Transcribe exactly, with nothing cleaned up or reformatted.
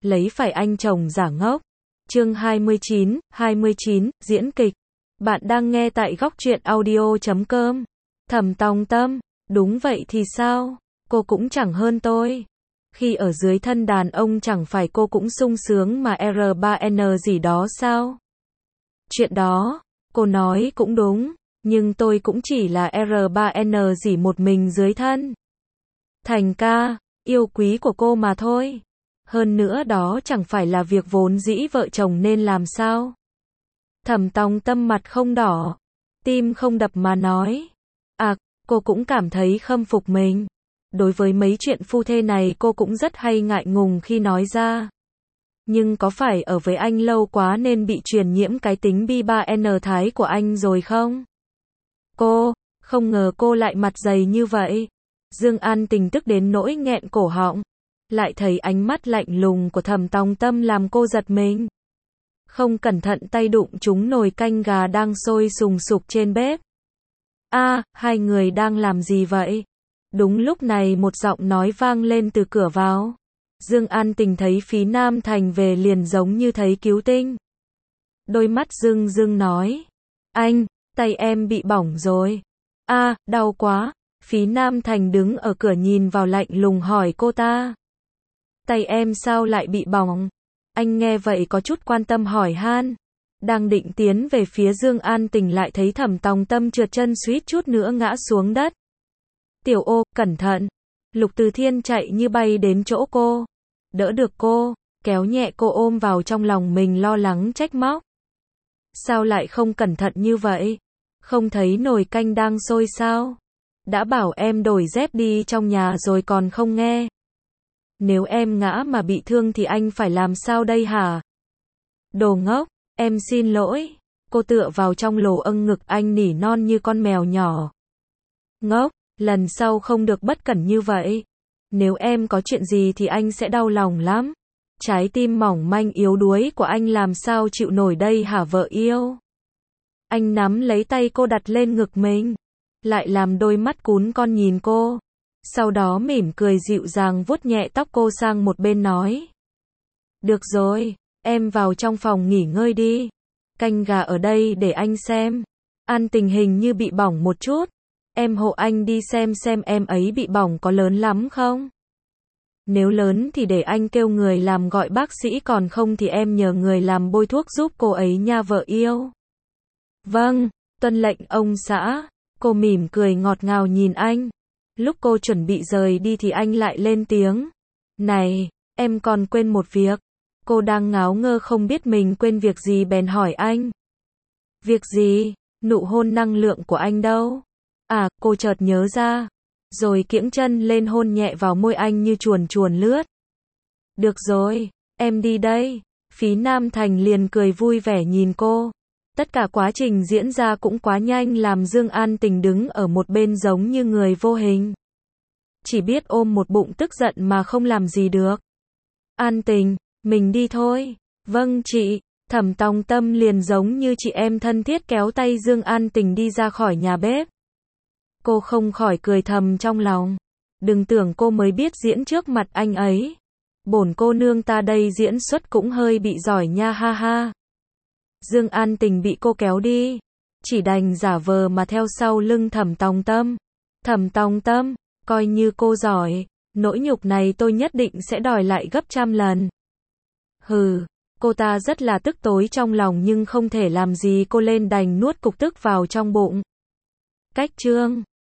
lấy phải anh chồng giả ngốc. Chương hai mươi chín, hai mươi chín, diễn kịch. Bạn đang nghe tại góc truyện audio chấm com. Thẩm Tòng Tâm, đúng vậy thì sao? Cô cũng chẳng hơn tôi. Khi ở dưới thân đàn ông chẳng phải cô cũng sung sướng mà R ba N gì đó sao? Chuyện đó, cô nói cũng đúng, nhưng tôi cũng chỉ là R ba N gì một mình dưới thân. Thành ca, yêu quý của cô mà thôi. Hơn nữa đó chẳng phải là việc vốn dĩ vợ chồng nên làm sao? Thẩm Tòng Tâm mặt không đỏ, tim không đập mà nói. À, cô cũng cảm thấy khâm phục mình. Đối với mấy chuyện phu thê này cô cũng rất hay ngại ngùng khi nói ra. Nhưng có phải ở với anh lâu quá nên bị truyền nhiễm cái tính bi ba N thái của anh rồi không? Cô, không ngờ cô lại mặt dày như vậy. Dương An Tình tức đến nỗi nghẹn cổ họng. Lại thấy ánh mắt lạnh lùng của Thẩm Tòng Tâm làm cô giật mình. Không cẩn thận tay đụng trúng nồi canh gà đang sôi sùng sục trên bếp. A, à, hai người đang làm gì vậy? Đúng lúc này một giọng nói vang lên từ cửa vào. Dương An Tình thấy Phí Nam Thành về liền giống như thấy cứu tinh. Đôi mắt rưng rưng nói. Anh, tay em bị bỏng rồi. A, à, đau quá. Phí Nam Thành đứng ở cửa nhìn vào lạnh lùng hỏi cô ta. Tay em sao lại bị bỏng? Anh nghe vậy có chút quan tâm hỏi han. Đang định tiến về phía Dương An Tình lại thấy Thẩm Tòng Tâm trượt chân suýt chút nữa ngã xuống đất. Tiểu Ô, cẩn thận. Lục Từ Thiên chạy như bay đến chỗ cô. Đỡ được cô, kéo nhẹ cô ôm vào trong lòng mình lo lắng trách móc. Sao lại không cẩn thận như vậy? Không thấy nồi canh đang sôi sao? Đã bảo em đổi dép đi trong nhà rồi còn không nghe. Nếu em ngã mà bị thương thì anh phải làm sao đây hả? Đồ ngốc, em xin lỗi. Cô tựa vào trong lỗ âng ngực anh nỉ non như con mèo nhỏ. Ngốc, lần sau không được bất cẩn như vậy. Nếu em có chuyện gì thì anh sẽ đau lòng lắm. Trái tim mỏng manh yếu đuối của anh làm sao chịu nổi đây hả vợ yêu? Anh nắm lấy tay cô đặt lên ngực mình. Lại làm đôi mắt cún con nhìn cô. Sau đó mỉm cười dịu dàng vuốt nhẹ tóc cô sang một bên nói. Được rồi, em vào trong phòng nghỉ ngơi đi. Canh gà ở đây để anh xem. An Tình hình như bị bỏng một chút. Em hộ anh đi xem xem em ấy bị bỏng có lớn lắm không? Nếu lớn thì để anh kêu người làm gọi bác sĩ, còn không thì em nhờ người làm bôi thuốc giúp cô ấy nha vợ yêu. Vâng, tuân lệnh ông xã. Cô mỉm cười ngọt ngào nhìn anh. Lúc cô chuẩn bị rời đi thì anh lại lên tiếng. Này, em còn quên một việc. Cô đang ngáo ngơ không biết mình quên việc gì bèn hỏi anh. Việc gì? Nụ hôn năng lượng của anh đâu? À, cô chợt nhớ ra. Rồi kiễng chân lên hôn nhẹ vào môi anh như chuồn chuồn lướt. Được rồi, em đi đây. Phí Nam Thành liền cười vui vẻ nhìn cô. Tất cả quá trình diễn ra cũng quá nhanh làm Dương An Tình đứng ở một bên giống như người vô hình. Chỉ biết ôm một bụng tức giận mà không làm gì được. An Tình, mình đi thôi. Vâng chị. Thẩm Tòng Tâm liền giống như chị em thân thiết kéo tay Dương An Tình đi ra khỏi nhà bếp. Cô không khỏi cười thầm trong lòng. Đừng tưởng cô mới biết diễn trước mặt anh ấy. Bổn cô nương ta đây diễn xuất cũng hơi bị giỏi nha ha ha. Dương An Tình bị cô kéo đi. Chỉ đành giả vờ mà theo sau lưng Thẩm Tòng Tâm. Thẩm Tòng Tâm, coi như cô giỏi. Nỗi nhục này tôi nhất định sẽ đòi lại gấp trăm lần. Hừ, cô ta rất là tức tối trong lòng nhưng không thể làm gì cô lên đành nuốt cục tức vào trong bụng. Cách chương